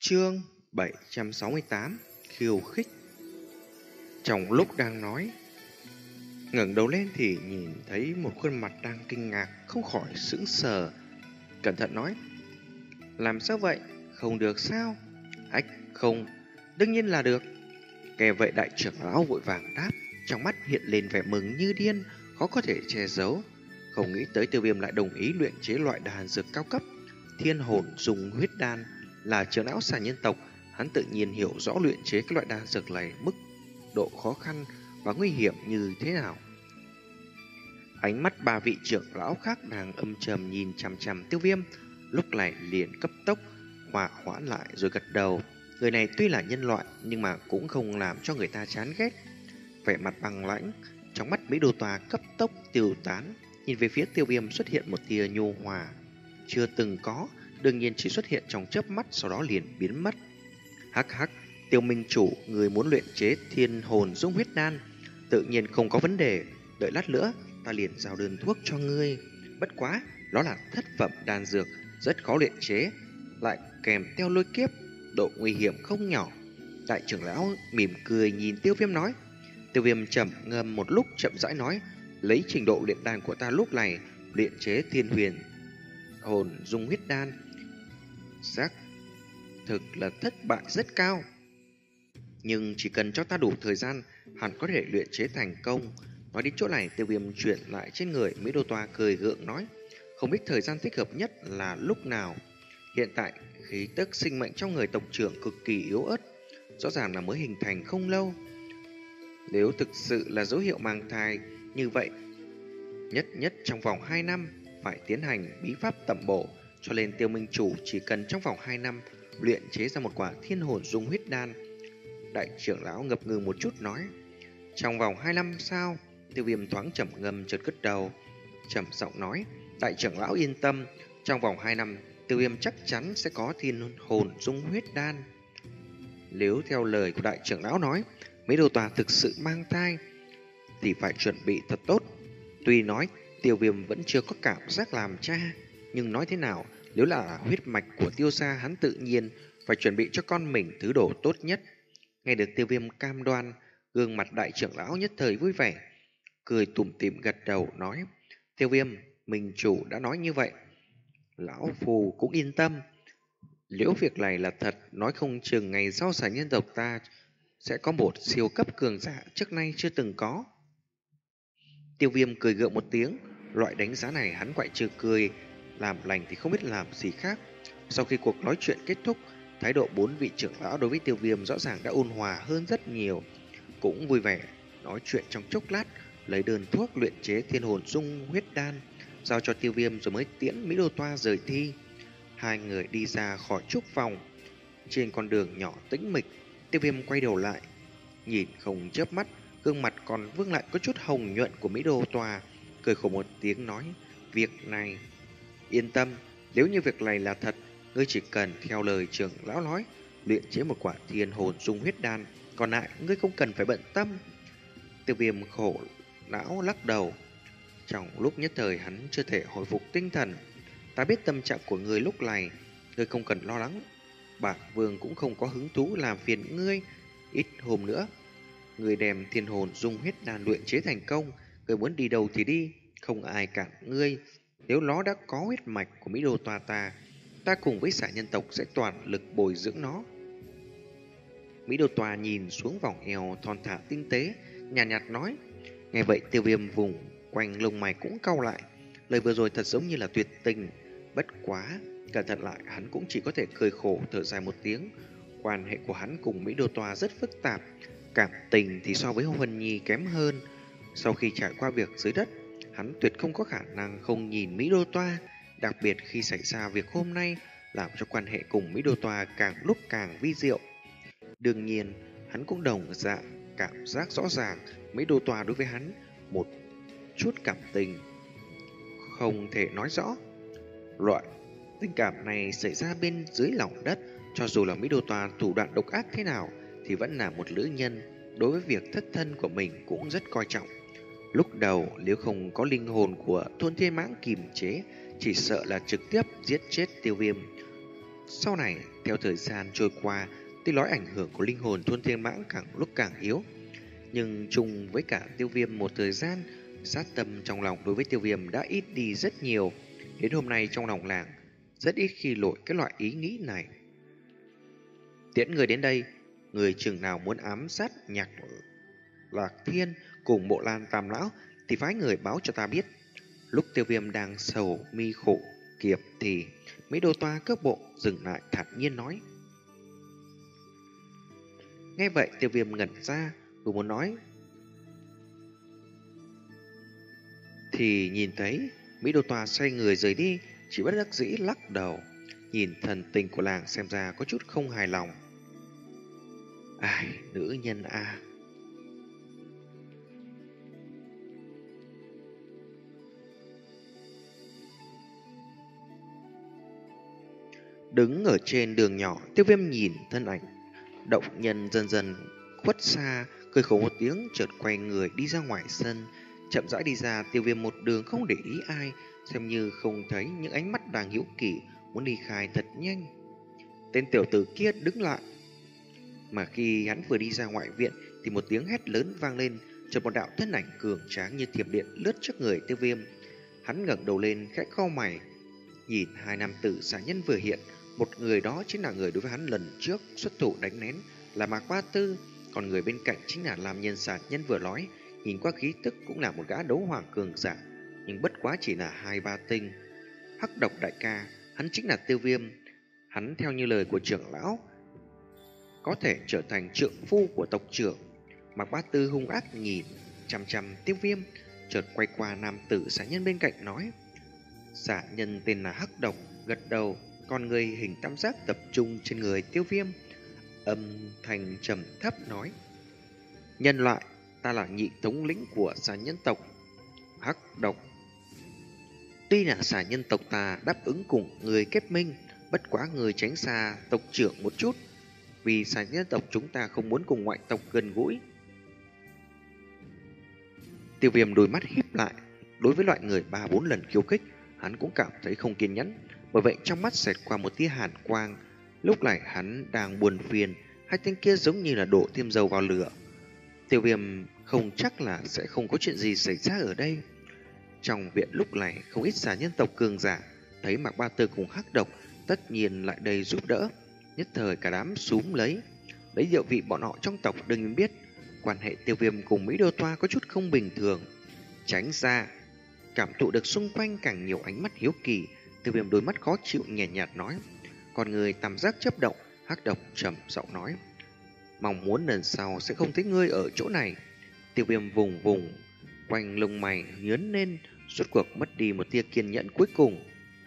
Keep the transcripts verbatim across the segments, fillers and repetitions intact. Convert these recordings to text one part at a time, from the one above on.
Chương bảy trăm sáu mươi tám Khiêu khích. Trong lúc đang nói, ngẩng đầu lên thì nhìn thấy một khuôn mặt đang kinh ngạc, không khỏi sững sờ. Cẩn thận nói: "Làm sao vậy? Không được sao?" "Ách, không, đương nhiên là được." Nghe vậy đại trưởng lão vội vàng đáp, trong mắt hiện lên vẻ mừng như điên, khó có thể che giấu. Không nghĩ tới Tiêu Viêm lại đồng ý luyện chế loại đan dược cao cấp Thiên Hồn Dung Huyết Đan. Là trưởng lão xà nhân tộc, hắn tự nhiên hiểu rõ luyện chế các loại đan dược này mức độ khó khăn và nguy hiểm như thế nào. Ánh mắt ba vị trưởng lão khác đang âm trầm nhìn chằm chằm Tiêu Viêm, lúc này liền cấp tốc hòa hoãn lại rồi gật đầu. Người này tuy là nhân loại nhưng mà cũng không làm cho người ta chán ghét. Vẻ mặt băng lãnh, trong mắt Mỹ Đô Tòa cấp tốc tiêu tán, nhìn về phía Tiêu Viêm xuất hiện một tia nhu hòa chưa từng có, đương nhiên chỉ xuất hiện trong chớp mắt, sau đó liền biến mất. Hắc hắc, Tiêu Minh chủ, người muốn luyện chế Thiên Hồn Dung Huyết Đan, tự nhiên không có vấn đề. Đợi lát nữa, ta liền giao đơn thuốc cho ngươi. Bất quá, đó là thất phẩm đan dược, rất khó luyện chế, lại kèm theo lôi kiếp, độ nguy hiểm không nhỏ. Đại trưởng lão mỉm cười nhìn Tiêu Viêm nói. Tiêu Viêm trầm ngâm một lúc, chậm rãi nói: lấy trình độ luyện đan của ta lúc này, luyện chế Thiên Huyền Hồn Dung Huyết Đan xác thực là thất bại rất cao, nhưng chỉ cần cho ta đủ thời gian, hẳn có thể luyện chế thành công. Nói đến chỗ này, Tiêu Viêm chuyển lại trên người Mỹ Đô Toa, cười gượng nói: không biết thời gian thích hợp nhất là lúc nào. Hiện tại khí tức sinh mệnh trong người tộc trưởng cực kỳ yếu ớt, rõ ràng là mới hình thành không lâu. Nếu thực sự là dấu hiệu mang thai như vậy, nhất nhất trong vòng hai năm phải tiến hành bí pháp tẩm bổ, cho nên Tiêu Minh chủ chỉ cần trong vòng hai năm luyện chế ra một quả Thiên Hồn Dung Huyết Đan. Đại trưởng lão ngập ngừng một chút nói: trong vòng hai năm sao? Tiêu Viêm thoáng trầm ngâm chợt cất đầu, trầm giọng nói: đại trưởng lão yên tâm, trong vòng hai năm Tiêu Viêm chắc chắn sẽ có Thiên Hồn Dung Huyết Đan. Nếu theo lời của đại trưởng lão nói, Mỹ Đô Tòa thực sự mang thai thì phải chuẩn bị thật tốt. Tuy nói Tiêu Viêm vẫn chưa có cảm giác làm cha, nhưng nói thế nào, nếu là huyết mạch của Tiêu gia, hắn tự nhiên phải chuẩn bị cho con mình thứ đồ tốt nhất. Nghe được Tiêu Viêm cam đoan, gương mặt đại trưởng lão nhất thời vui vẻ, cười tủm tỉm gật đầu nói: Tiêu Viêm, mình chủ đã nói như vậy, lão phù cũng yên tâm. Nếu việc này là thật, nói không chừng ngày sau xà nhân tộc ta sẽ có một siêu cấp cường giả trước nay chưa từng có. Tiêu Viêm cười gượng một tiếng, loại đánh giá này hắn quậy trừ cười, làm lành thì không biết làm gì khác. Sau khi cuộc nói chuyện kết thúc, thái độ bốn vị trưởng lão đối với Tiêu Viêm rõ ràng đã ôn hòa hơn rất nhiều, cũng vui vẻ nói chuyện trong chốc lát, lấy đơn thuốc luyện chế Thiên Hồn Dung Huyết Đan giao cho Tiêu Viêm rồi mới tiễn Mỹ Đô Toa rời thi. Hai người đi ra khỏi trúc phòng. Trên con đường nhỏ tĩnh mịch, Tiêu Viêm quay đầu lại, nhìn không chớp mắt, gương mặt còn vương lại có chút hồng nhuận của Mỹ Đô Tòa, cười khổ một tiếng nói: việc này yên tâm, nếu như việc này là thật, ngươi chỉ cần theo lời trưởng lão nói, luyện chế một quả Thiên Hồn Dung Huyết Đan, còn lại ngươi không cần phải bận tâm. Tiêu Viêm khổ não lắc đầu, trong lúc nhất thời hắn chưa thể hồi phục tinh thần. Ta biết tâm trạng của ngươi lúc này, ngươi không cần lo lắng, Bạc Vương cũng không có hứng thú làm phiền ngươi. Ít hôm nữa, ngươi đem Thiên Hồn Dung Huyết Đan luyện chế thành công, ngươi muốn đi đâu thì đi, không ai cản ngươi. Nếu nó đã có huyết mạch của Mỹ Đô Tòa ta, ta cùng với xà nhân tộc sẽ toàn lực bồi dưỡng nó. Mỹ Đô Tòa nhìn xuống vòng eo thon thả tinh tế, nhàn nhạt, nhạt nói. Nghe vậy Tiêu Viêm vùng quanh lông mày cũng cau lại, lời vừa rồi thật giống như là tuyệt tình. Bất quá cẩn thận lại, hắn cũng chỉ có thể cười khổ thở dài một tiếng. Quan hệ của hắn cùng Mỹ Đô Tòa rất phức tạp, cảm tình thì so với Huân Nhi kém hơn. Sau khi trải qua việc dưới đất, hắn tuyệt không có khả năng không nhìn Mỹ Đô Toa, đặc biệt khi xảy ra việc hôm nay, làm cho quan hệ cùng Mỹ Đô Toa càng lúc càng vi diệu. Đương nhiên, hắn cũng đồng dạng cảm giác rõ ràng Mỹ Đô Toa đối với hắn một chút cảm tình không thể nói rõ. Loại tình cảm này xảy ra bên dưới lòng đất, cho dù là Mỹ Đô Toa thủ đoạn độc ác thế nào thì vẫn là một nữ nhân, đối với việc thất thân của mình cũng rất coi trọng. Lúc đầu nếu không có linh hồn của Thôn Thiên Mãng kiềm chế, chỉ sợ là trực tiếp giết chết Tiêu Viêm. Sau này, theo thời gian trôi qua, tuy nói ảnh hưởng của linh hồn Thôn Thiên Mãng càng lúc càng yếu, nhưng chung với cả Tiêu Viêm một thời gian, sát tâm trong lòng đối với Tiêu Viêm đã ít đi rất nhiều. Đến hôm nay trong lòng làng rất ít khi nổi cái loại ý nghĩ này. Tiễn người đến đây, người chừng nào muốn ám sát Nhạc Lạc Thiên cùng Bộ Lan Tam Lão thì phái người báo cho ta biết. Lúc Tiêu Viêm đang sầu mi khổ kiệp thì mấy đô toa cước bộ dừng lại thản nhiên nói. Nghe vậy Tiêu Viêm ngẩn ra, vừa muốn nói thì nhìn thấy Mỹ Đô Tòa xoay người rời đi, chỉ bất đắc dĩ lắc đầu. Nhìn thần tình của làng xem ra có chút không hài lòng. Ai, nữ nhân a. À. Đứng ở trên đường nhỏ, Tiêu Viêm nhìn thân ảnh động nhân dần dần khuất xa, cười khổ một tiếng, chợt quay người đi ra ngoài sân. Chậm rãi đi ra, Tiêu Viêm một đường không để ý ai, xem như không thấy những ánh mắt đang hiếu kỳ, muốn đi khai thật nhanh. Tên tiểu tử kia đứng lại, mà khi hắn vừa đi ra ngoại viện thì một tiếng hét lớn vang lên, chợt một đạo thân ảnh cường tráng như thiểm điện lướt trước người Tiêu Viêm. Hắn ngẩng đầu lên khẽ cau mày, nhìn hai nam tử xà nhân vừa hiện, một người đó chính là người đối với hắn lần trước xuất thủ đánh nén là Mạc Ba Tư, còn người bên cạnh chính là nam nhân xà nhân vừa nói. Nhìn qua khí tức cũng là một gã đấu hoàng cường giả, nhưng bất quá chỉ là hai ba tinh. Hắc Độc đại ca, hắn chính là Tiêu Viêm. Hắn theo như lời của trưởng lão, có thể trở thành trượng phu của tộc trưởng. Mạc Bá Tư hung ác nhìn chằm chằm Tiêu Viêm, chợt quay qua nam tử xà nhân bên cạnh nói. Xà nhân tên là Hắc Độc gật đầu, con người hình tam giác tập trung trên người Tiêu Viêm, âm thanh trầm thấp nói. Nhân loại, ta là nhị thống lĩnh của xà nhân tộc Hắc Độc. Tuy là xà nhân tộc ta đáp ứng cùng người kết minh, bất quá người tránh xa tộc trưởng một chút, vì xà nhân tộc chúng ta không muốn cùng ngoại tộc gần gũi. Tiêu Viêm đôi mắt híp lại, đối với loại người ba bốn lần khiêu khích, hắn cũng cảm thấy không kiên nhẫn, bởi vậy trong mắt xẹt qua một tia hàn quang. Lúc này hắn đang buồn phiền, hai tên kia giống như là đổ thêm dầu vào lửa. Tiêu Viêm không chắc là sẽ không có chuyện gì xảy ra ở đây. Trong viện lúc này không ít xà nhân tộc cường giả thấy Mạc Ba Tư cùng Hắc Độc tất nhiên lại đây giúp đỡ, nhất thời cả đám súm lấy. Lấy địa vị bọn họ trong tộc đừng biết, quan hệ Tiêu Viêm cùng Mỹ Đô Toa có chút không bình thường. Tránh ra, cảm thụ được xung quanh càng nhiều ánh mắt hiếu kỳ, Tiêu Viêm đôi mắt khó chịu nhẹ nhạt nói. Còn người tam giác chớp động, Hắc Độc trầm giọng nói. Mong muốn lần sau sẽ không thấy ngươi ở chỗ này. Tiêu Viêm vùng vùng quanh lông mày nhớn lên, rốt cuộc mất đi một tia kiên nhẫn cuối cùng.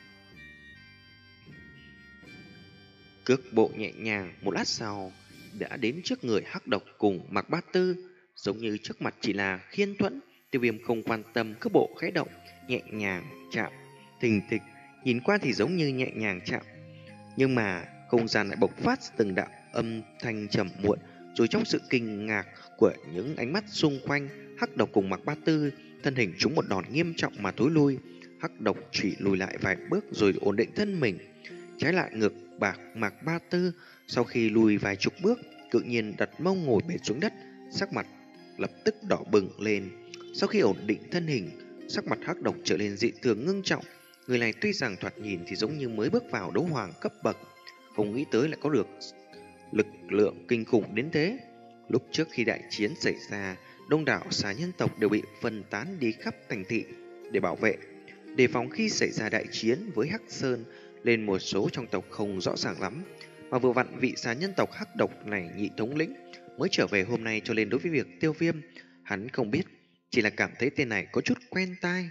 Cước bộ nhẹ nhàng, một lát sau đã đến trước người Hắc Độc cùng Mạc Bá Tư, giống như trước mặt chỉ là khiên thuẫn. Tiêu Viêm không quan tâm, cước bộ khẽ động, nhẹ nhàng chạm, thình thịch, nhìn qua thì giống như nhẹ nhàng chạm, nhưng mà không gian lại bộc phát từng đạo âm thanh trầm muộn. Rồi trong sự kinh ngạc của những ánh mắt xung quanh, Hắc Độc cùng Mạc Bá Tư thân hình chúng một đòn nghiêm trọng mà thối lui. Hắc Độc chỉ lùi lại vài bước rồi ổn định thân mình. Trái lại ngược bạc Mạc Bá Tư sau khi lùi vài chục bước, tự nhiên đặt mông ngồi bệt xuống đất, sắc mặt lập tức đỏ bừng lên. Sau khi ổn định thân hình, sắc mặt Hắc Độc trở nên dị thường ngưng trọng. Người này tuy rằng thoạt nhìn thì giống như mới bước vào đấu hoàng cấp bậc, không nghĩ tới lại có được lực lượng kinh khủng đến thế. Lúc trước khi đại chiến xảy ra, đông đảo xà nhân tộc đều bị phân tán đi khắp thành thị để bảo vệ, đề phòng khi xảy ra đại chiến với Hắc Sơn. Lên một số trong tộc không rõ ràng lắm, mà vừa vặn vị xà nhân tộc Hắc Độc này nhị thống lĩnh mới trở về hôm nay, cho nên đối với việc Tiêu Viêm hắn không biết, chỉ là cảm thấy tên này có chút quen tai.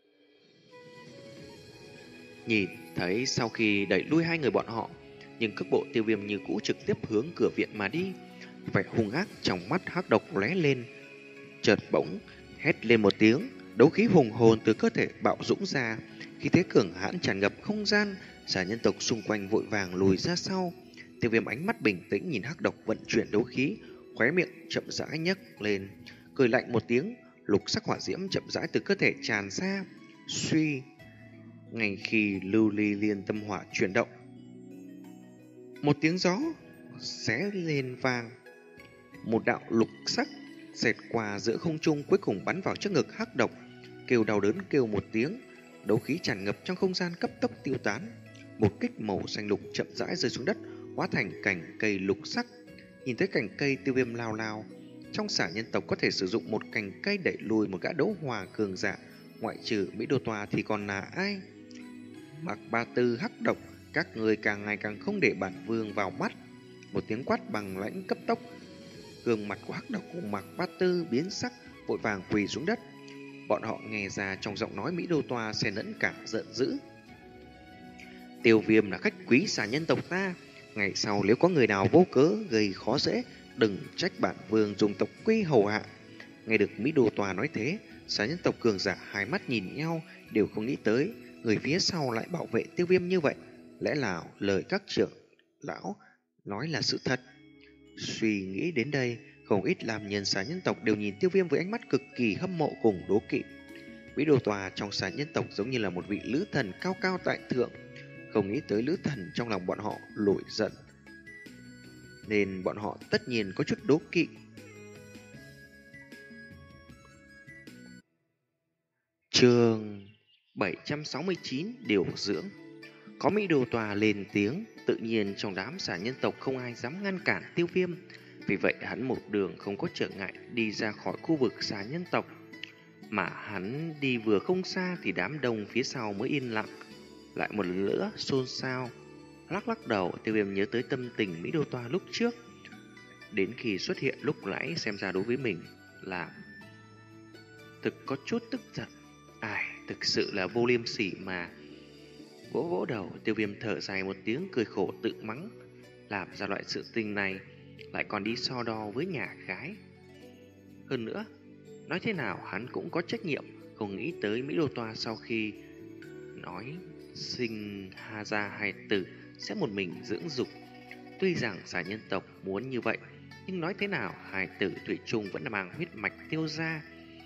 Nhìn thấy sau khi đẩy lui hai người bọn họ, nhưng cước bộ Tiêu Viêm như cũ trực tiếp hướng cửa viện mà đi. Vẻ hung ác trong mắt Hắc Độc lóe lên, chợt bỗng hét lên một tiếng, đấu khí hùng hồn từ cơ thể bạo dũng ra, khí thế cường hãn tràn ngập không gian. Xà nhân tộc xung quanh vội vàng lùi ra sau. Tiêu Viêm ánh mắt bình tĩnh nhìn Hắc Độc vận chuyển đấu khí, khóe miệng chậm rãi nhếch lên, cười lạnh một tiếng, lục sắc hỏa diễm chậm rãi từ cơ thể tràn ra. Suy, ngay khi lưu ly liên tâm hỏa chuyển động, Một tiếng gió xé lên vang, một đạo lục sắc xẹt qua giữa không trung, cuối cùng bắn vào trước ngực Hắc Độc. Kêu đau đớn kêu một tiếng, đấu khí tràn ngập trong không gian cấp tốc tiêu tán. Một kích màu xanh lục chậm rãi rơi xuống đất, hóa thành cành cây lục sắc. Nhìn thấy cành cây, Tiêu Viêm lao lao. Trong xả nhân tộc có thể sử dụng một cành cây đẩy lùi một gã đấu hòa cường giả, ngoại trừ Mỹ Đô Tòa thì còn là ai? Mạc Ba Tư, Hắc Độc, các người càng ngày càng không để bản vương vào mắt. Một tiếng quát bằng lãnh cấp tốc, gương mặt của Hắc Độc cùng Mạc Ba Tư biến sắc, vội vàng quỳ xuống đất. Bọn họ nghe ra trong giọng nói Mỹ Đô Toa xen lẫn cả giận dữ. Tiêu Viêm là khách quý xà nhân tộc ta, ngày sau nếu có người nào vô cớ gây khó dễ, đừng trách bản vương dùng tộc quy hầu hạ. Nghe được Mỹ Đô Toa nói thế, xà nhân tộc cường giả hai mắt nhìn nhau, đều không nghĩ tới người phía sau lại bảo vệ Tiêu Viêm như vậy. Lẽ nào lời các trưởng lão nói là sự thật? Suy nghĩ đến đây, không ít làm nhân xà nhân tộc đều nhìn Tiêu Viêm với ánh mắt cực kỳ hâm mộ cùng đố kỵ. Mỹ Đô Tòa trong xà nhân tộc giống như là một vị lữ thần cao cao tại thượng, không nghĩ tới lữ thần trong lòng bọn họ nổi giận, nên bọn họ tất nhiên có chút đố kỵ. Chương bảy trăm sáu mươi chín điều dưỡng. Có Mỹ Đô Tòa lên tiếng, tự nhiên trong đám xà nhân tộc không ai dám ngăn cản Tiêu Viêm. Vì vậy hắn một đường không có trở ngại đi ra khỏi khu vực xà nhân tộc. Mà hắn đi vừa không xa thì đám đông phía sau mới yên lặng, lại một lần nữa xôn xao. Lắc lắc đầu, Tiêu Viêm nhớ tới tâm tình Mỹ Đô Toa lúc trước. Đến khi xuất hiện lúc nãy xem ra đối với mình là thực có chút tức giận. Ai, thực sự là vô liêm sỉ mà. Vỗ vỗ đầu, Tiêu Viêm thở dài một tiếng cười khổ tự mắng. Làm ra loại sự tình này lại còn đi so đo với nhà gái. Hơn nữa, nói thế nào hắn cũng có trách nhiệm, không nghĩ tới Mỹ Đô Toa sau khi nói sinh ha ra hài tử sẽ một mình dưỡng dục. Tuy rằng xà nhân tộc muốn như vậy, nhưng nói thế nào hài tử thủy chung vẫn là mang huyết mạch Tiêu gia.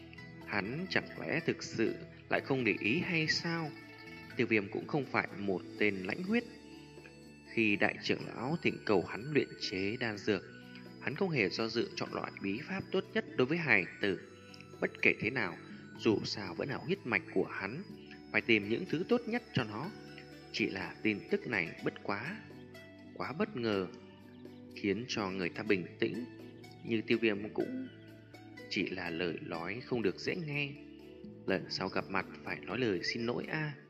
Hắn chẳng lẽ thực sự lại không để ý hay sao? Tiêu Viêm cũng không phải một tên lãnh huyết. Khi đại trưởng lão thỉnh cầu hắn luyện chế đan dược, hắn không hề do dự chọn loại bí pháp tốt nhất đối với hài tử. Bất kể thế nào, dù sao vẫn là huyết mạch của hắn, phải tìm những thứ tốt nhất cho nó. Chỉ là tin tức này bất quá, quá bất ngờ, khiến cho người ta bình tĩnh. Như Tiêu Viêm cũng chỉ là lời nói không được dễ nghe. Lần sau gặp mặt phải nói lời xin lỗi a. À.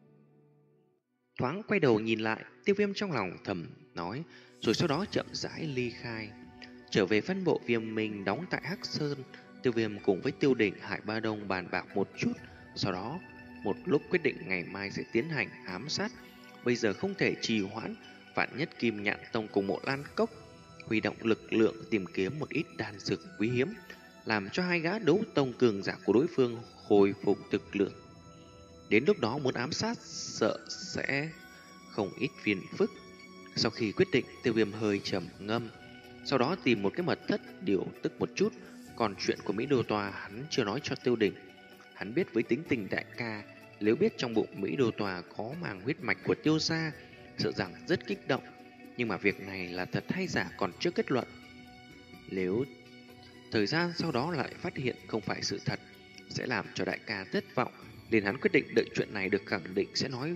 Thoáng quay đầu nhìn lại, Tiêu Viêm trong lòng thầm nói, rồi sau đó chậm rãi ly khai. Trở về phân bộ Viêm Minh đóng tại Hắc Sơn, Tiêu Viêm cùng với Tiêu Đỉnh, Hải Ba Đông bàn bạc một chút, sau đó một lúc quyết định ngày mai sẽ tiến hành ám sát. Bây giờ không thể trì hoãn, vạn nhất Kim Nhạn Tông cùng Mộ Lan Cốc huy động lực lượng tìm kiếm một ít đan dược quý hiếm, làm cho hai gã đấu tông cường giả của đối phương hồi phục thực lực. Đến lúc đó muốn ám sát sợ sẽ không ít phiền phức. Sau khi quyết định, Tiêu Viêm hơi trầm ngâm, sau đó tìm một cái mật thất điều tức một chút. Còn chuyện của Mỹ Đô Tòa hắn chưa nói cho Tiêu Đỉnh. Hắn biết với tính tình đại ca, nếu biết trong bụng Mỹ Đô Tòa có màng huyết mạch của Tiêu gia, sợ rằng rất kích động. Nhưng mà việc này là thật hay giả còn chưa kết luận. Nếu thời gian sau đó lại phát hiện không phải sự thật, sẽ làm cho đại ca thất vọng, nên hắn quyết định đợi chuyện này được khẳng định sẽ nói.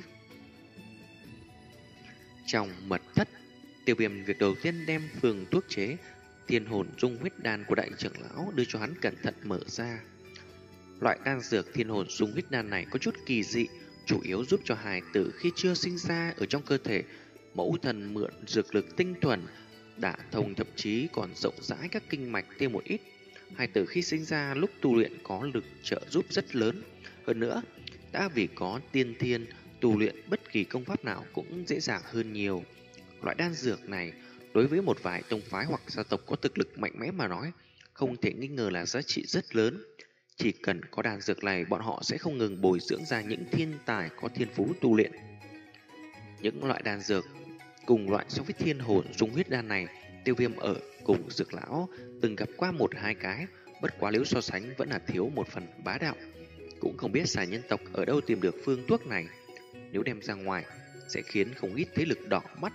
Trong mật thất, Tiêu Viêm việc đầu tiên đem phương thuốc chế thiên hồn dung huyết đan của đại trưởng lão đưa cho hắn cẩn thận mở ra. Loại đan dược thiên hồn dung huyết đan này có chút kỳ dị, chủ yếu giúp cho hài tử khi chưa sinh ra ở trong cơ thể mẫu thần mượn dược lực tinh thuần, đả thông, thậm chí còn rộng rãi các kinh mạch thêm một ít. Hài tử khi sinh ra lúc tu luyện có lực trợ giúp rất lớn. Hơn nữa, đã vì có tiên thiên, tu luyện bất kỳ công pháp nào cũng dễ dàng hơn nhiều. Loại đan dược này đối với một vài tông phái hoặc gia tộc có thực lực mạnh mẽ mà nói, không thể nghi ngờ là giá trị rất lớn. Chỉ cần có đan dược này, bọn họ sẽ không ngừng bồi dưỡng ra những thiên tài có thiên phú tu luyện. Những loại đan dược cùng loại so với thiên hồn dung huyết đan này, Tiêu Viêm ở cùng dược lão từng gặp qua một hai cái, bất quá nếu so sánh vẫn là thiếu một phần bá đạo. Cũng không biết xà nhân tộc ở đâu tìm được phương thuốc này. Nếu đem ra ngoài sẽ khiến không ít thế lực đỏ mắt,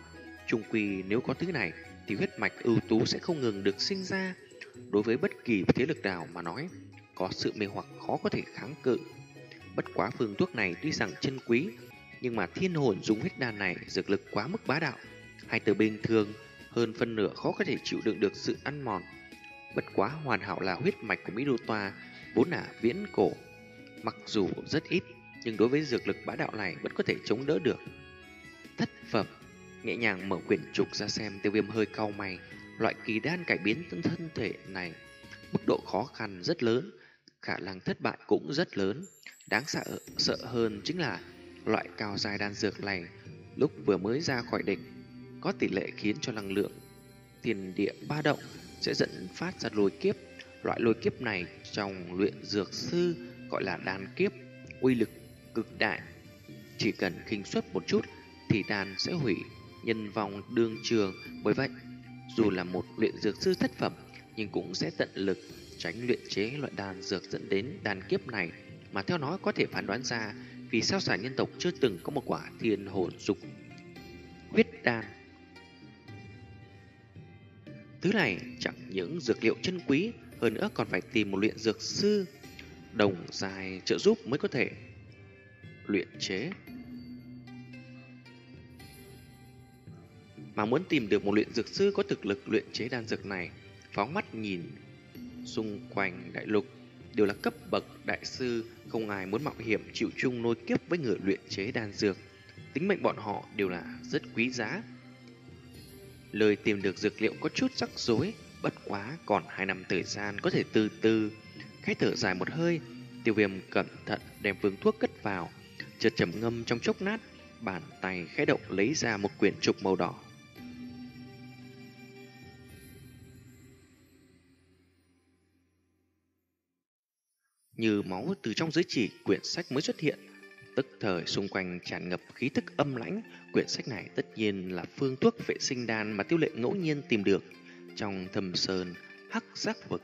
Chung quy nếu có thứ này thì huyết mạch ưu tú sẽ không ngừng được sinh ra. Đối với bất kỳ thế lực nào mà nói, có sự mê hoặc khó có thể kháng cự. Bất quá phương thuốc này tuy rằng chân quý, nhưng mà thiên hồn dung huyết đan này dược lực quá mức bá đạo. Hai từ bình thường hơn phân nửa khó có thể chịu đựng được sự ăn mòn. Bất quá hoàn hảo là huyết mạch của Mỹ Đô Toa vốn là viễn cổ, mặc dù rất ít, nhưng đối với dược lực bá đạo này vẫn có thể chống đỡ được. Thất phẩm, nhẹ nhàng mở quyển trục ra xem, Tiêu Viêm hơi cau mày. Loại kỳ đan cải biến thân thể này, mức độ khó khăn rất lớn, khả năng thất bại cũng rất lớn. Đáng sợ sợ hơn chính là loại cao dài đan dược này lúc vừa mới ra khỏi đỉnh có tỷ lệ khiến cho năng lượng thiên địa ba động sẽ dẫn phát ra lôi kiếp. Loại lôi kiếp này trong luyện dược sư gọi là đan kiếp, uy lực cực đại. Chỉ cần khinh suất một chút thì đan sẽ hủy nhân vong đương trường. Bởi vậy, dù là một luyện dược sư thất phẩm nhưng cũng sẽ tận lực tránh luyện chế loại đan dược dẫn đến đan kiếp này. Mà theo nó có thể phán đoán ra vì sao xà nhân tộc chưa từng có một quả thiên hồn dục huyết đan. Thứ này chẳng những dược liệu chân quý, hơn nữa còn phải tìm một luyện dược sư đồng dài trợ giúp mới có thể luyện chế. Mà muốn tìm được một luyện dược sư có thực lực luyện chế đan dược này, phóng mắt nhìn xung quanh đại lục đều là cấp bậc đại sư, không ai muốn mạo hiểm chịu chung nối kiếp với người luyện chế đan dược. Tính mệnh bọn họ đều là rất quý giá. Lời tìm được dược liệu có chút rắc rối, bất quá còn hai năm thời gian có thể từ từ. Khẽ thở dài một hơi, Tiêu Viêm cẩn thận đem phương thuốc cất vào, chợt trầm ngâm trong chốc lát, bàn tay khẽ động lấy ra một quyển trục màu đỏ. Như máu từ trong giới chỉ, quyển sách mới xuất hiện. Tức thời xung quanh tràn ngập khí tức âm lãnh. Quyển sách này tất nhiên là phương thuốc vệ sinh đan mà Tiêu Lệ ngẫu nhiên tìm được trong Thâm Sơn Hắc Giác Vực.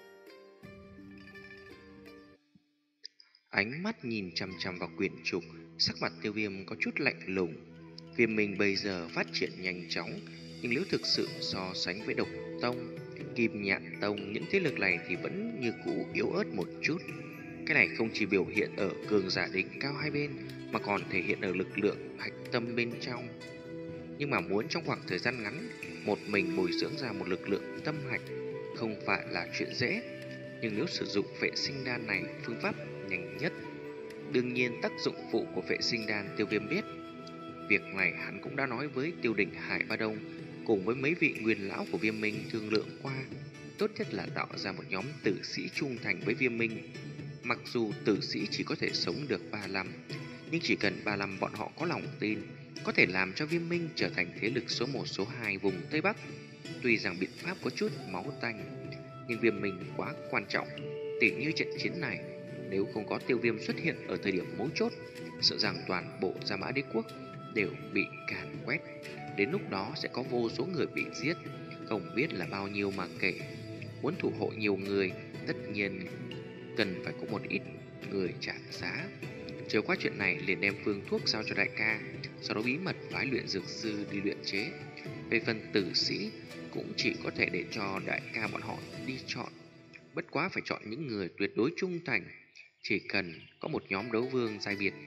Ánh mắt nhìn chằm chằm vào quyển trục, sắc mặt Tiêu Viêm có chút lạnh lùng. Viêm Minh bây giờ phát triển nhanh chóng, nhưng nếu thực sự so sánh với Độc Tông, Kim Nhạn Tông, những thế lực này thì vẫn như cũ yếu ớt một chút. Cái này không chỉ biểu hiện ở cường giả đỉnh cao hai bên, mà còn thể hiện ở lực lượng hạch tâm bên trong. Nhưng mà muốn trong khoảng thời gian ngắn một mình bồi dưỡng ra một lực lượng tâm hạch không phải là chuyện dễ. Nhưng nếu sử dụng vệ sinh đan này, phương pháp nhanh nhất. Đương nhiên tác dụng phụ của vệ sinh đan Tiêu Viêm biết. Việc này hắn cũng đã nói với Tiêu Đỉnh Hải Ba Đông cùng với mấy vị nguyên lão của Viêm Minh thương lượng qua. Tốt nhất là tạo ra một nhóm tử sĩ trung thành với Viêm Minh. Mặc dù tử sĩ chỉ có thể sống được ba năm, nhưng chỉ cần ba năm bọn họ có lòng tin, có thể làm cho Viêm Minh trở thành thế lực số một số hai vùng Tây Bắc. Tuy rằng biện pháp có chút máu tanh, nhưng Viêm Minh quá quan trọng. Tỉ như trận chiến này, nếu không có Tiêu Viêm xuất hiện ở thời điểm mấu chốt, sợ rằng toàn bộ Gia Mã Đế Quốc đều bị càn quét. Đến lúc đó sẽ có vô số người bị giết, không biết là bao nhiêu mà kể. Muốn thủ hộ nhiều người, tất nhiên cần phải có một ít người trả giá. Chờ qua chuyện này liền đem phương thuốc giao cho đại ca, sau đó bí mật phái luyện dược sư đi luyện chế. Về phần tử sĩ cũng chỉ có thể để cho đại ca bọn họ đi chọn. Bất quá phải chọn những người tuyệt đối trung thành, chỉ cần có một nhóm đấu vương giai biệt.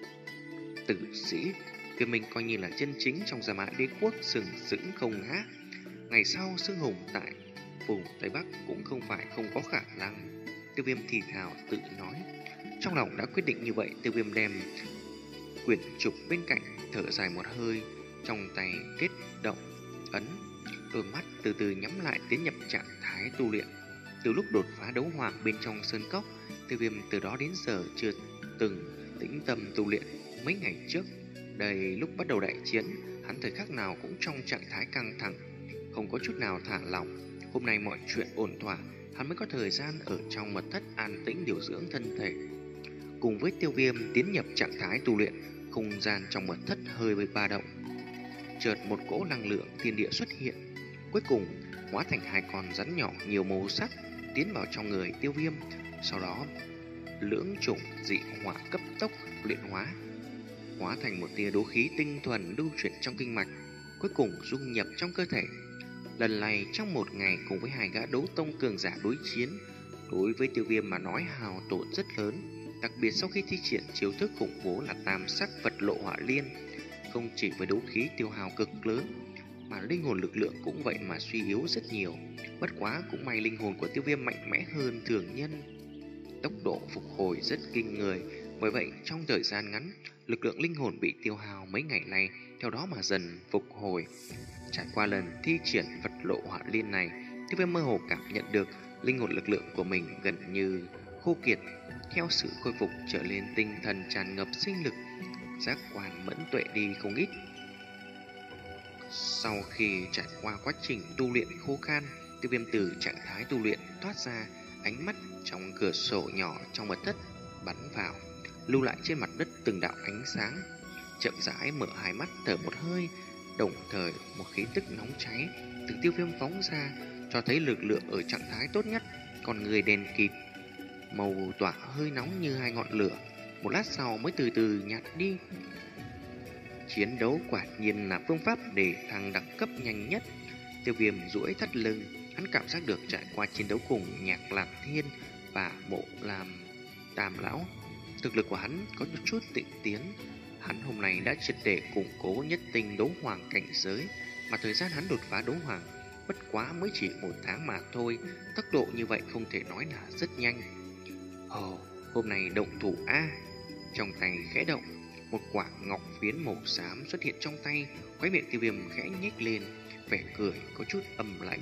Tử sĩ Viêm Minh coi như là chân chính trong Gia Mã Đế Quốc sừng sững không ngã. Ngày sau xưng hùng tại vùng Tây Bắc cũng không phải không có khả năng. Tiêu Viêm thì thào tự nói. Trong lòng đã quyết định như vậy, Tiêu Viêm đem quyển trục bên cạnh, thở dài một hơi, trong tay kết động ấn, đôi mắt từ từ nhắm lại, tiến nhập trạng thái tu luyện. Từ lúc đột phá đấu hoàng bên trong sơn cốc, Tiêu Viêm từ đó đến giờ chưa từng tĩnh tâm tu luyện. Mấy ngày trước đây, lúc bắt đầu đại chiến, hắn thời khắc nào cũng trong trạng thái căng thẳng, không có chút nào thả lỏng. Hôm nay mọi chuyện ổn thỏa, hắn mới có thời gian ở trong mật thất an tĩnh điều dưỡng thân thể. Cùng với Tiêu Viêm tiến nhập trạng thái tu luyện, không gian trong mật thất hơi với ba động. Chợt một cỗ năng lượng thiên địa xuất hiện, cuối cùng hóa thành hai con rắn nhỏ nhiều màu sắc tiến vào trong người Tiêu Viêm. Sau đó lưỡng chủng dị hỏa cấp tốc luyện hóa, hóa thành một tia đấu khí tinh thuần lưu chuyển trong kinh mạch. cuối cùng dung nhập trong cơ thể. Lần này trong một ngày cùng với hai gã đấu tông cường giả đối chiến, đối với Tiêu Viêm mà nói hao tổn rất lớn, đặc biệt sau khi thi triển chiêu thức khủng bố là tam sắc vật lộ hỏa liên. Không chỉ với đấu khí tiêu hao cực lớn, mà linh hồn lực lượng cũng vậy mà suy yếu rất nhiều. Bất quá cũng may linh hồn của Tiêu Viêm mạnh mẽ hơn thường nhân, tốc độ phục hồi rất kinh người. Bởi vậy trong thời gian ngắn, lực lượng linh hồn bị tiêu hao mấy ngày nay theo đó mà dần phục hồi. Trải qua lần thi triển vật lộ hỏa liên này, Tiêu Viêm mơ hồ cảm nhận được linh hồn lực lượng của mình gần như khô kiệt. Theo sự khôi phục trở lên, tinh thần tràn ngập sinh lực, giác quan mẫn tuệ đi không ít. Sau khi trải qua quá trình tu luyện khô khan, Tiêu Viêm từ trạng thái tu luyện thoát ra, ánh mắt trong cửa sổ nhỏ trong mật thất bắn vào, lưu lại trên mặt đất từng đạo ánh sáng. Chậm rãi mở hai mắt thở một hơi, đồng thời một khí tức nóng cháy từ Tiêu Viêm phóng ra, cho thấy lực lượng ở trạng thái tốt nhất. Còn người đèn kịt, màu tỏa hơi nóng như hai ngọn lửa, một lát sau mới từ từ nhạt đi. Chiến đấu quả nhiên là phương pháp để thăng đẳng cấp nhanh nhất. Tiêu Viêm duỗi thắt lưng, hắn cảm giác được trải qua chiến đấu cùng Nhạc Lạc Thiên và Mộ Lam Tam Lão, thực lực của hắn có một chút tịnh tiến. Hắn hôm nay đã triệt để củng cố nhất tinh đấu hoàng cảnh giới, mà thời gian hắn đột phá đấu hoàng bất quá mới chỉ một tháng mà thôi. Tốc độ như vậy không thể nói là rất nhanh. Ồ, hôm nay động thủ a. Trong tay khẽ động, một quả ngọc phiến màu xám xuất hiện trong tay. Khóe miệng Tiêu Viêm khẽ nhếch lên, vẻ cười có chút âm lãnh.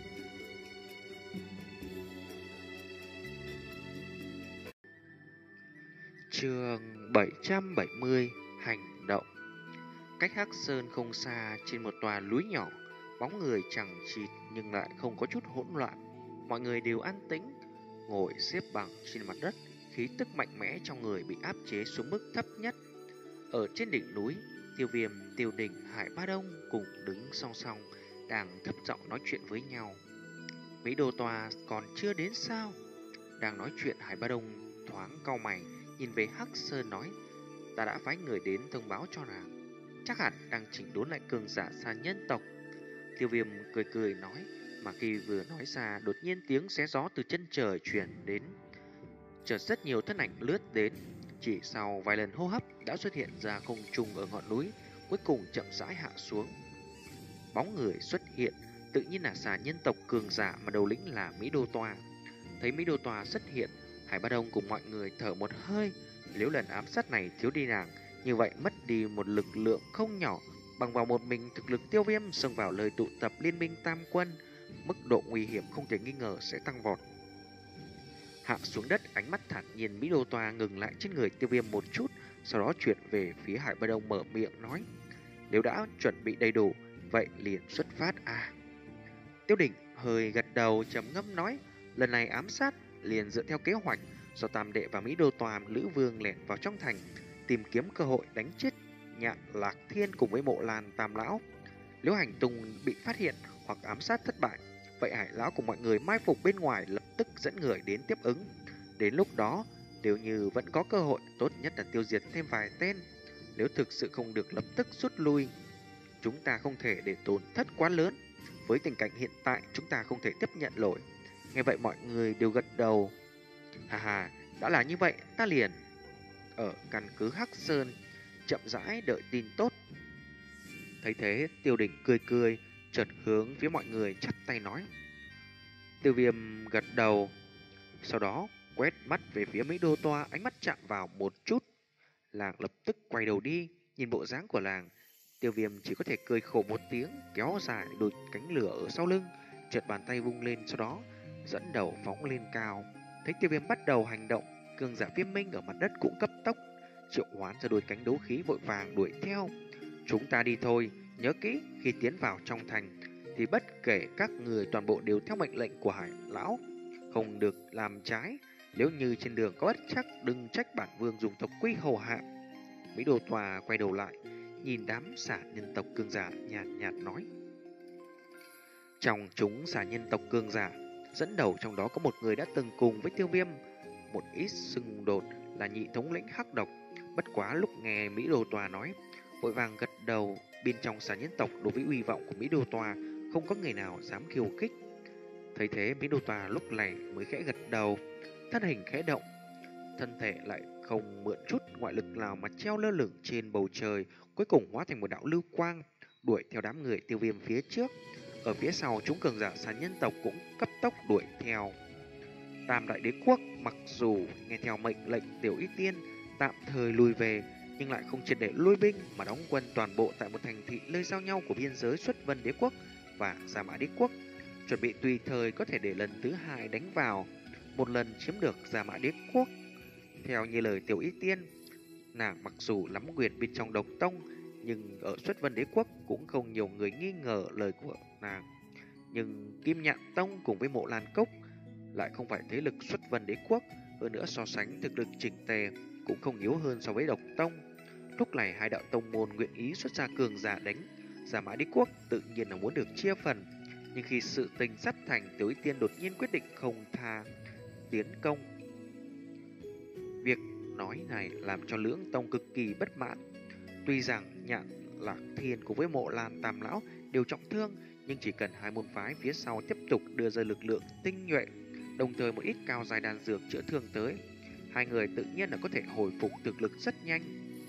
Chương bảy trăm bảy mươi: Hành động. Cách Hắc Sơn không xa, trên một tòa núi nhỏ, bóng người chằng chịt nhưng lại không có chút hỗn loạn. Mọi người đều an tĩnh, ngồi xếp bằng trên mặt đất, khí tức mạnh mẽ trong người bị áp chế xuống mức thấp nhất. Ở trên đỉnh núi, Tiêu Viêm, Tiêu Đình, Hải Ba Đông cùng đứng song song, đang thấp giọng nói chuyện với nhau. Mỹ Đô Tòa còn chưa đến sao? Đang nói chuyện, Hải Ba Đông thoáng cau mày, nhìn về Hắc Sơn nói: ta đã phái người đến thông báo cho nàng, chắc hẳn đang chỉnh đốn lại cường giả xa nhân tộc. Tiêu Viêm cười cười nói, mà khi vừa nói ra, đột nhiên tiếng xé gió từ chân trời truyền đến. Chợt rất nhiều thân ảnh lướt đến, chỉ sau vài lần hô hấp đã xuất hiện ra không trung ở ngọn núi, cuối cùng chậm rãi hạ xuống. Bóng người xuất hiện tự nhiên là xà nhân tộc cường giả mà đầu lĩnh là Mỹ Đô Tòa. Thấy Mỹ Đô Tòa xuất hiện, Hải Ba Đông cùng mọi người thở một hơi. Nếu lần ám sát này thiếu đi nàng, như vậy mất đi một lực lượng không nhỏ. Bằng vào một mình thực lực Tiêu Viêm xông vào lời tụ tập liên minh tam quân, mức độ nguy hiểm không thể nghi ngờ sẽ tăng vọt. Hạ xuống đất, ánh mắt thản nhiên, Mỹ Đô Tòa ngừng lại trên người Tiêu Viêm một chút, sau đó chuyển về phía Hải Ba Đông mở miệng nói: nếu đã chuẩn bị đầy đủ, vậy liền xuất phát à. Tiêu Đỉnh hơi gật đầu trầm ngâm nói: lần này ám sát liền dựa theo kế hoạch, do Tam Đệ và Mỹ Đô Tòa Lữ Vương lẻn vào trong thành, tìm kiếm cơ hội đánh chết Nhạn Lạc Thiên cùng với Mộ Lan Tam Lão. Nếu hành tung bị phát hiện hoặc ám sát thất bại, vậy Hải Lão cùng mọi người mai phục bên ngoài, lập tức dẫn người đến tiếp ứng. Đến lúc đó, nếu như vẫn có cơ hội, tốt nhất là tiêu diệt thêm vài tên. Nếu thực sự không được, lập tức rút lui. Chúng ta không thể để tổn thất quá lớn. Với tình cảnh hiện tại, chúng ta không thể tiếp nhận nổi. Nghe vậy mọi người đều gật đầu. Hà hà, đã là như vậy, ta liền ở căn cứ Hắc Sơn chậm rãi đợi tin tốt. Thấy thế, Tiêu Đỉnh cười cười, chợt hướng phía mọi người chắp tay nói. Tiêu Viêm gật đầu, sau đó quét mắt về phía Mỹ Đô Toa, ánh mắt chạm vào một chút. Làng lập tức quay đầu đi. Nhìn bộ dáng của làng, Tiêu Viêm chỉ có thể cười khổ một tiếng, kéo dài đôi cánh lửa ở sau lưng, chợt bàn tay vung lên, sau đó dẫn đầu phóng lên cao. Thấy Tiêu Viêm bắt đầu hành động, cường giả Viêm Minh ở mặt đất cũng cấp tốc triệu hoán ra đôi cánh đấu khí, vội vàng đuổi theo. Chúng ta đi thôi, nhớ kỹ, khi tiến vào trong thành thì bất kể các người toàn bộ đều theo mệnh lệnh của Hải Lão, không được làm trái. Nếu như trên đường có bất trắc, đừng trách bản vương dùng tộc quy hầu hạ. Mỹ Đô Tòa quay đầu lại, nhìn đám xả nhân tộc cường giả, nhàn nhạt, nhạt nói. Trong chúng xả nhân tộc cường giả, dẫn đầu trong đó có một người đã từng cùng với Tiêu Viêm một ít xung đột, là nhị thống lĩnh Hắc Độc. Bất quá lúc nghe Mỹ Đô Tòa nói, vội vàng gật đầu, bên trong xà nhân tộc đối với uy vọng của Mỹ Đô Toa không có người nào dám khiêu khích. Thấy thế, Mỹ Đô Toa lúc này mới khẽ gật đầu, thân hình khẽ động, thân thể lại không mượn chút ngoại lực nào mà treo lơ lửng trên bầu trời, cuối cùng hóa thành một đạo lưu quang đuổi theo đám người Tiêu Viêm phía trước. Ở phía sau, chúng cường giả xà nhân tộc cũng cấp tốc đuổi theo. Tam đại đế quốc mặc dù nghe theo mệnh lệnh Tiểu Y Tiên tạm thời lùi về, nhưng lại không triệt để lui binh mà đóng quân toàn bộ tại một thành thị nơi giao nhau của biên giới Xuất Vân Đế quốc và Gia Mã Đế quốc, chuẩn bị tùy thời có thể để lần thứ hai đánh vào, một lần chiếm được Gia Mã Đế quốc. Theo như lời Tiểu Y Tiên, nàng mặc dù nắm quyền bên trong Độc Tông, nhưng ở Xuất Vân Đế quốc cũng không nhiều người nghi ngờ lời của nàng. Nhưng Kim Nhạn Tông cùng với Mộ Lan Cốc lại không phải thế lực Xuất Vân Đế quốc, hơn nữa so sánh thực lực chỉnh tề cũng không yếu hơn so với Độc Tông. Lúc này hai đạo tông môn nguyện ý xuất ra cường giả đánh Gia Mã Đế quốc, tự nhiên là muốn được chia phần. Nhưng khi sự tình sắp thành, Tiểu Y Tiên đột nhiên quyết định không tha tiến công. Việc nói này làm cho Lưỡng Tông cực kỳ bất mãn. Tuy rằng Nhạn Lạc Thiên cùng với Mộ Lan Tam Lão đều trọng thương, nhưng chỉ cần hai môn phái phía sau tiếp tục đưa ra lực lượng tinh nhuệ, đồng thời một ít cao giai đan dược chữa thương tới, hai người tự nhiên là có thể hồi phục thực lực rất nhanh.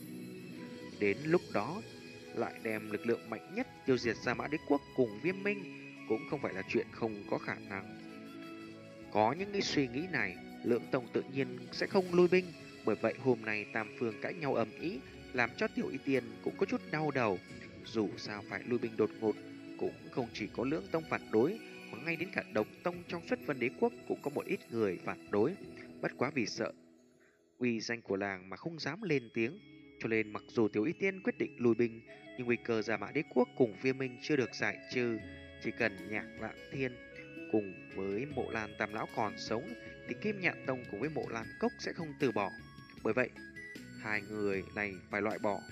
Đến lúc đó lại đem lực lượng mạnh nhất tiêu diệt Gia Mã Đế quốc cùng Viêm Minh cũng không phải là chuyện không có khả năng. Có những cái suy nghĩ này, Lưỡng Tông tự nhiên sẽ không lui binh. Bởi vậy hôm nay tam phương cãi nhau ầm ĩ, làm cho Tiểu Y Tiên cũng có chút đau đầu. Dù sao phải lui binh đột ngột, cũng không chỉ có Lưỡng Tông phản đối, mà ngay đến cả Độc Tông trong Xuất Vân Đế quốc cũng có một ít người phản đối. Bất quá vì sợ uy danh của làng mà không dám lên tiếng, cho nên mặc dù Tiểu Y Tiên quyết định lùi binh, nhưng nguy cơ Gia Mã Đế quốc cùng Viêm Minh chưa được giải trừ. Chỉ cần Nhạc Lạn Thiên cùng với Mộ Lan Tam Lão còn sống thì Kim Nhạn Tông cùng với Mộ Lan Cốc sẽ không từ bỏ. Bởi vậy hai người này phải loại bỏ.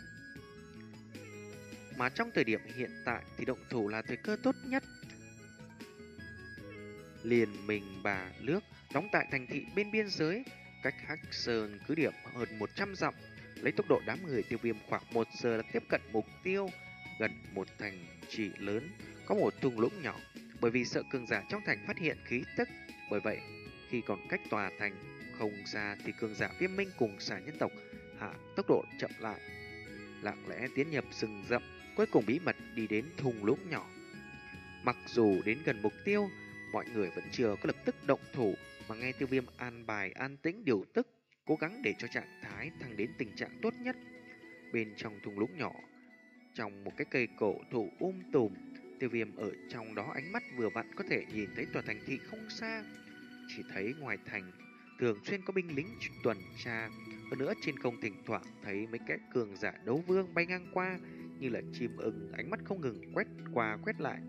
Mà trong thời điểm hiện tại thì động thủ là thời cơ tốt nhất. Liền mình bà nước đóng tại thành thị bên biên giới, cách Hắc Sơn cứ điểm hơn một trăm dặm. Lấy tốc độ đám người Tiêu Viêm khoảng một giờ là tiếp cận mục tiêu. Gần một thành trì lớn có một thung lũng nhỏ, bởi vì sợ cường giả trong thành phát hiện khí tức. Bởi vậy khi còn cách tòa thành không xa thì cường giả Viêm Minh cùng xà nhân tộc hạ tốc độ chậm lại, lặng lẽ tiến nhập rừng rậm, cuối cùng bí mật đi đến thung lũng nhỏ. Mặc dù đến gần mục tiêu, mọi người vẫn chưa có lập tức động thủ, mà nghe Tiêu Viêm an bài an tĩnh điều tức, cố gắng để cho trạng thái thăng đến tình trạng tốt nhất. Bên trong thung lũng nhỏ, trong một cái cây cổ thụ um tùm, Tiêu Viêm ở trong đó ánh mắt vừa vặn có thể nhìn thấy tòa thành thị không xa. Chỉ thấy ngoài thành thường xuyên có binh lính tuần tra, hơn nữa trên không thỉnh thoảng thấy mấy cái cường giả đấu vương bay ngang qua như là chim ưng, ánh mắt không ngừng quét qua quét lại.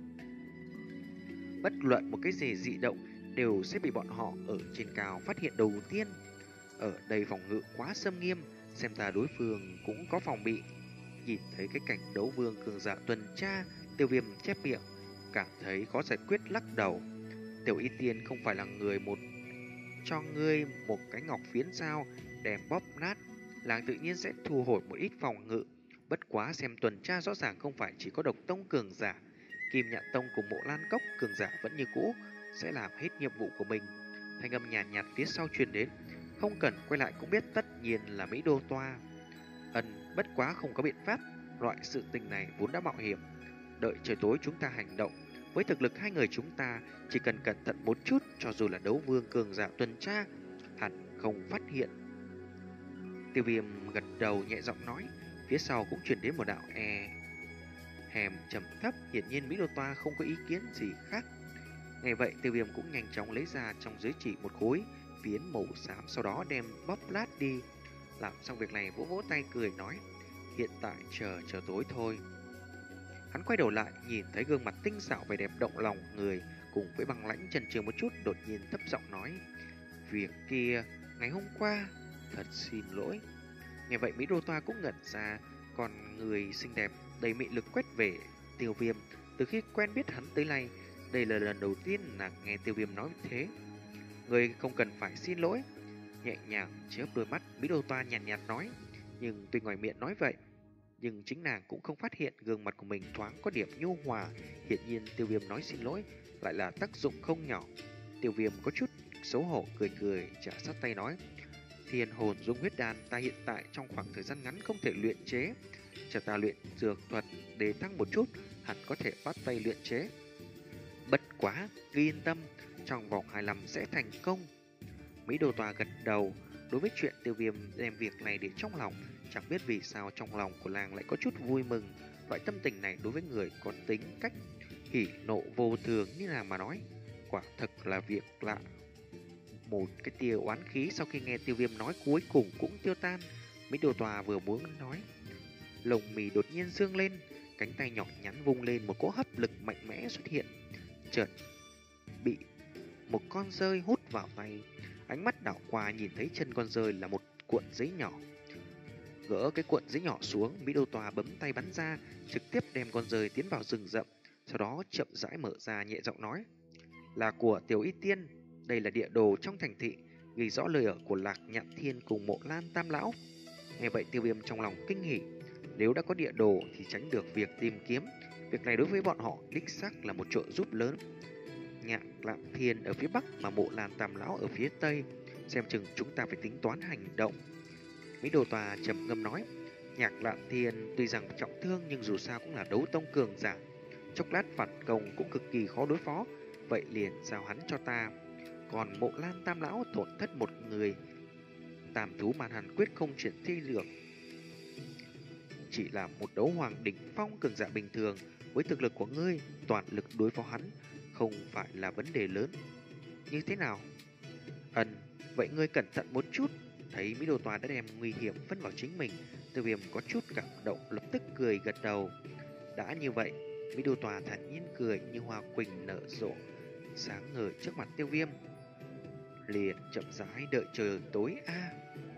Bất luận một cái gì dị động đều sẽ bị bọn họ ở trên cao phát hiện đầu tiên. Ở đây phòng ngự quá xâm nghiêm, xem ra đối phương cũng có phòng bị. Nhìn thấy cái cảnh đấu vương cường giả tuần tra, Tiêu Viêm chép miệng, cảm thấy khó giải quyết, lắc đầu. Tiểu Y Tiên không phải là người một cho ngươi một cái ngọc phiến sao đem bóp nát, làng tự nhiên sẽ thu hồi một ít phòng ngự. Bất quá xem tuần tra rõ ràng không phải chỉ có Độc Tông cường giả, Kim Nhạn Tông cùng Mộ Lan Cốc cường giả vẫn như cũ sẽ làm hết nhiệm vụ của mình. Thanh âm nhàn nhạt, nhạt phía sau truyền đến, không cần quay lại cũng biết tất nhiên là Mỹ Đô Toa. Ân, bất quá không có biện pháp, loại sự tình này vốn đã mạo hiểm. Đợi trời tối chúng ta hành động. Với thực lực hai người chúng ta, chỉ cần cẩn thận một chút, cho dù là đấu vương cường giả tuần tra, hẳn không phát hiện. Tiêu Viêm gật đầu nhẹ giọng nói, phía sau cũng truyền đến một đạo e hèm trầm thấp, hiển nhiên Mỹ Đô Toa không có ý kiến gì khác. Nghe vậy, Tiêu Viêm cũng nhanh chóng lấy ra trong giới chỉ một khối phiến màu xám, sau đó đem bóp lát đi. Làm xong việc này, vỗ vỗ tay cười nói, hiện tại chờ chờ tối thôi. Hắn quay đầu lại, nhìn thấy gương mặt tinh xảo vẻ đẹp động lòng người, cùng với băng lãnh chần chừ một chút, đột nhiên thấp giọng nói, việc kia ngày hôm qua thật xin lỗi. Nghe vậy Mỹ Đô Toa cũng ngẩn ra, còn người xinh đẹp đầy mị lực quét về Tiêu Viêm. Từ khi quen biết hắn tới nay, đây là lần đầu tiên nàng nghe Tiêu Viêm nói thế. Người không cần phải xin lỗi. Nhẹ nhàng chớp đôi mắt, Mỹ Đô Toa nhàn nhạt, nhạt nói, nhưng tuy ngoài miệng nói vậy, Nhưng chính nàng cũng không phát hiện gương mặt của mình thoáng có điểm nhu hòa. Hiển nhiên Tiêu Viêm nói xin lỗi lại là tác dụng không nhỏ. Tiêu Viêm có chút xấu hổ cười cười, trả sát tay nói: Thiên hồn dung huyết đan ta hiện tại trong khoảng thời gian ngắn không thể luyện chế, cho ta luyện dược thuật để tăng một chút, hẳn có thể bắt tay luyện chế. Bất quá, ghi yên tâm, trong vòng hai năm sẽ thành công. Mỹ Đồ Tòa gật đầu. Đối với chuyện Tiêu Viêm đem việc này để trong lòng, chẳng biết vì sao trong lòng của làng lại có chút vui mừng. Loại tâm tình này đối với người có tính cách hỉ nộ vô thường như là mà nói, quả thật là việc lạ. Một cái tia oán khí sau khi nghe Tiêu Viêm nói cuối cùng cũng tiêu tan. Mỹ Đồ Tòa vừa muốn nói, lồng mì đột nhiên dương lên, cánh tay nhỏ nhắn vung lên, một cỗ hấp lực mạnh mẽ xuất hiện, chợt bị một con dơi hút vào tay. Ánh mắt đảo qua nhìn thấy chân con dơi là một cuộn giấy nhỏ. Gỡ cái cuộn giấy nhỏ xuống, Mỹ Đô Tòa bấm tay bắn ra, trực tiếp đem con dơi tiến vào rừng rậm. Sau đó chậm rãi mở ra, nhẹ giọng nói: Là của Tiểu Y Tiên, đây là địa đồ trong thành thị, ghi rõ lời ở của Lạc Nhạn Thiên cùng Mộ Lan Tam Lão. Nghe vậy Tiêu Viêm trong lòng kinh hỉ, nếu đã có địa đồ thì tránh được việc tìm kiếm. Việc này đối với bọn họ đích xác là một trợ giúp lớn. Nhạc Lạn Thiên ở phía bắc mà Mộ Lan Tam Lão ở phía tây, xem chừng chúng ta phải tính toán hành động. Mỹ Đồ Tòa trầm ngâm nói: Nhạc Lạn Thiên tuy rằng trọng thương nhưng dù sao cũng là đấu tông cường giả, chốc lát phản công cũng cực kỳ khó đối phó, vậy liền giao hắn cho ta. Còn Mộ Lan Tam Lão tổn thất một người, Tam Thú Màn Hàn quyết không triển thi lược, chỉ là một đấu hoàng đỉnh phong cường giả bình thường. Với thực lực của ngươi, toàn lực đối phó hắn không phải là vấn đề lớn. Như thế nào? Ân, vậy ngươi cẩn thận một chút. Thấy Mỹ Đồ Tòa đã đem nguy hiểm phân vào chính mình, Tiêu Viêm có chút cảm động, lập tức cười gật đầu. Đã như vậy, Mỹ Đồ Tòa thản nhiên cười như hoa quỳnh nở rộ, sáng ngời trước mặt Tiêu Viêm. Liền chậm rãi đợi trời tối a.